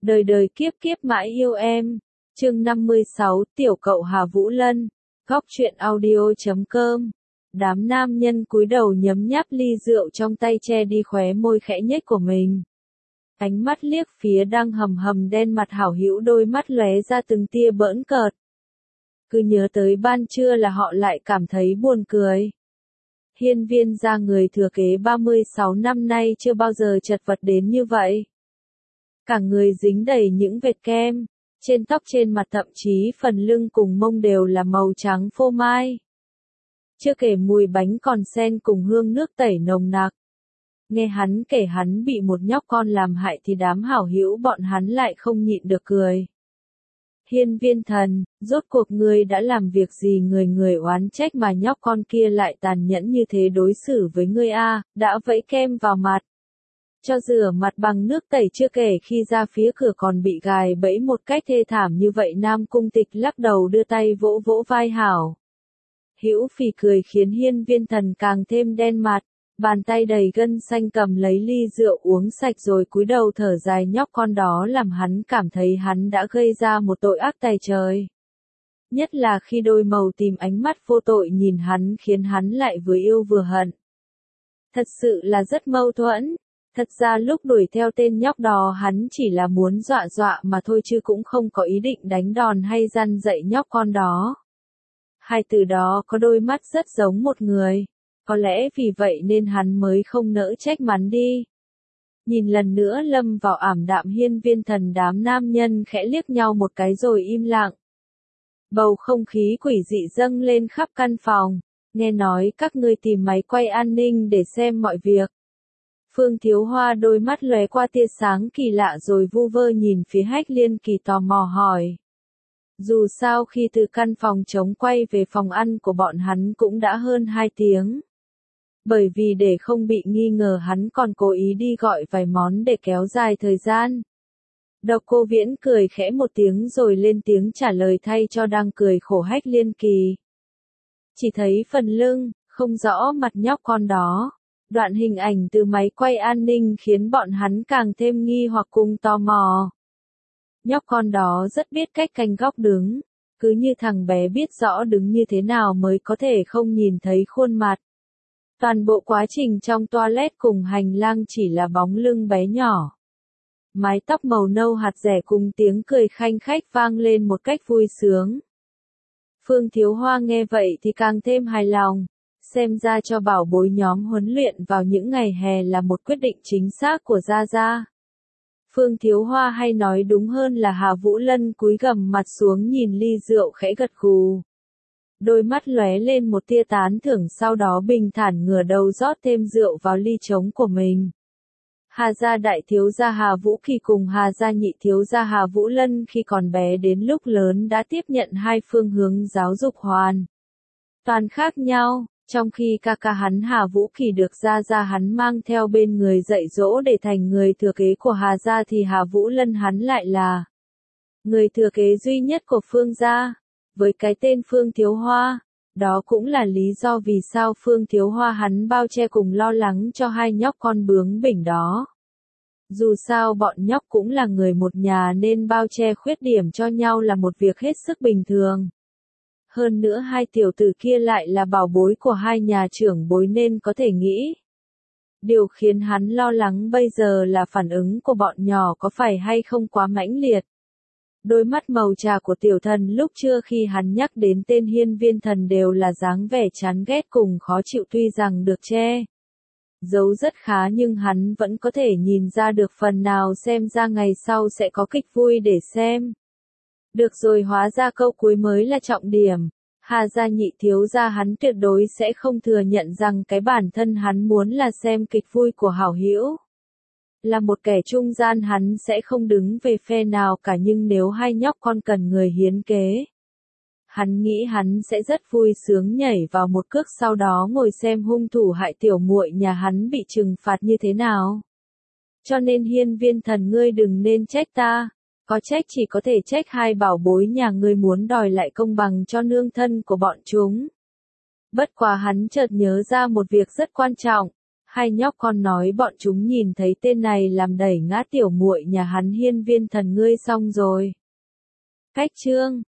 Đời đời kiếp kiếp mãi yêu em. Chương 56, Tiểu cậu Hà Vũ Lân. Góc truyện audio.com. Đám nam nhân cúi đầu nhấm nháp ly rượu trong tay, che đi khóe môi khẽ nhếch của mình. Ánh mắt liếc phía đang hầm hầm đen mặt hảo hữu, đôi mắt lóe ra từng tia bỡn cợt. Cứ nhớ tới ban trưa là họ lại cảm thấy buồn cười. Hiên Viên gia người thừa kế 36 năm nay chưa bao giờ chật vật đến như vậy. Cả người dính đầy những vệt kem, trên tóc trên mặt thậm chí phần lưng cùng mông đều là màu trắng phô mai. Chưa kể mùi bánh còn xen cùng hương nước tẩy nồng nặc. Nghe hắn kể hắn bị một nhóc con làm hại thì đám hảo hữu bọn hắn lại không nhịn được cười. Hiên Viên thần, rốt cuộc ngươi đã làm việc gì người oán trách mà nhóc con kia lại tàn nhẫn như thế đối xử với ngươi a? Đã vẫy kem vào mặt, cho rửa mặt bằng nước tẩy, chưa kể khi ra phía cửa còn bị gài bẫy một cách thê thảm như vậy. Nam Cung Tịch lắc đầu đưa tay vỗ vỗ vai hảo hữu phì cười khiến Hiên Viên thần càng thêm đen mặt, bàn tay đầy gân xanh cầm lấy ly rượu uống sạch rồi cúi đầu thở dài. Nhóc con đó làm hắn cảm thấy hắn đã gây ra một tội ác tày trời. Nhất là khi đôi màu tím ánh mắt vô tội nhìn hắn khiến hắn lại vừa yêu vừa hận. Thật sự là rất mâu thuẫn. Thật ra lúc đuổi theo tên nhóc đó hắn chỉ là muốn dọa dọa mà thôi, chứ cũng không có ý định đánh đòn hay răn dạy nhóc con đó. Hai từ đó có đôi mắt rất giống một người. Có lẽ vì vậy nên hắn mới không nỡ trách mắng đi. Nhìn lần nữa lâm vào ảm đạm Hiên Viên thần, đám nam nhân khẽ liếc nhau một cái rồi im lặng. Bầu không khí quỷ dị dâng lên khắp căn phòng. Nghe nói các ngươi tìm máy quay an ninh để xem mọi việc. Phương Thiếu Hoa đôi mắt lóe qua tia sáng kỳ lạ rồi vu vơ nhìn phía Hách Liên Kỳ, tò mò hỏi. Dù sao khi từ căn phòng trống quay về phòng ăn của bọn hắn cũng đã hơn 2 tiếng. Bởi vì để không bị nghi ngờ hắn còn cố ý đi gọi vài món để kéo dài thời gian. Độc Cô Viễn cười khẽ một tiếng rồi lên tiếng trả lời thay cho đang cười khổ Hách Liên Kỳ. Chỉ thấy phần lưng, không rõ mặt nhóc con đó. Đoạn hình ảnh từ máy quay an ninh khiến bọn hắn càng thêm nghi hoặc cùng tò mò. Nhóc con đó rất biết cách canh góc đứng, cứ như thằng bé biết rõ đứng như thế nào mới có thể không nhìn thấy khuôn mặt. Toàn bộ quá trình trong toilet cùng hành lang chỉ là bóng lưng bé nhỏ. Mái tóc màu nâu hạt rẻ cùng tiếng cười khanh khách vang lên một cách vui sướng. Phương Thiếu Hoa nghe vậy thì càng thêm hài lòng. Xem ra cho bảo bối nhóm huấn luyện vào những ngày hè là một quyết định chính xác của Gia Gia. Phương Thiếu Hoa hay nói đúng hơn là Hà Vũ Lân cúi gằm mặt xuống nhìn ly rượu khẽ gật gù. Đôi mắt lóe lên một tia tán thưởng, sau đó bình thản ngửa đầu rót thêm rượu vào ly trống của mình. Hà gia đại thiếu gia Hà Vũ Kỳ cùng Hà gia nhị thiếu gia Hà Vũ Lân khi còn bé đến lúc lớn đã tiếp nhận hai phương hướng giáo dục hoàn toàn khác nhau. Trong khi ca ca hắn Hà Vũ Kỳ được Gia Gia hắn mang theo bên người dạy dỗ để thành người thừa kế của Hà gia, thì Hà Vũ Lân hắn lại là người thừa kế duy nhất của Phương gia, với cái tên Phương Thiếu Hoa. Đó cũng là lý do vì sao Phương Thiếu Hoa hắn bao che cùng lo lắng cho hai nhóc con bướng bỉnh đó. Dù sao bọn nhóc cũng là người một nhà nên bao che khuyết điểm cho nhau là một việc hết sức bình thường. Hơn nữa hai tiểu tử kia lại là bảo bối của hai nhà trưởng bối nên có thể nghĩ. Điều khiến hắn lo lắng bây giờ là phản ứng của bọn nhỏ có phải hay không quá mãnh liệt. Đôi mắt màu trà của tiểu thần lúc trưa khi hắn nhắc đến tên Hiên Viên thần đều là dáng vẻ chán ghét cùng khó chịu, tuy rằng được che giấu rất khá nhưng hắn vẫn có thể nhìn ra được phần nào, xem ra ngày sau sẽ có kịch vui để xem. Được rồi, hóa ra câu cuối mới là trọng điểm. Hà gia nhị thiếu gia hắn tuyệt đối sẽ không thừa nhận rằng cái bản thân hắn muốn là xem kịch vui của hảo hữu. Là một kẻ trung gian hắn sẽ không đứng về phe nào cả, nhưng nếu hai nhóc con cần người hiến kế, hắn nghĩ hắn sẽ rất vui sướng nhảy vào một cước, sau đó ngồi xem hung thủ hại tiểu muội nhà hắn bị trừng phạt như thế nào. Cho nên Hiên Viên thần, ngươi đừng nên trách ta. Có trách chỉ có thể trách hai bảo bối nhà ngươi muốn đòi lại công bằng cho nương thân của bọn chúng. Bất quá hắn chợt nhớ ra một việc rất quan trọng. Hai nhóc con nói bọn chúng nhìn thấy tên này làm đẩy ngã tiểu muội nhà hắn Hiên Viên Thần ngươi xong rồi. Cách chương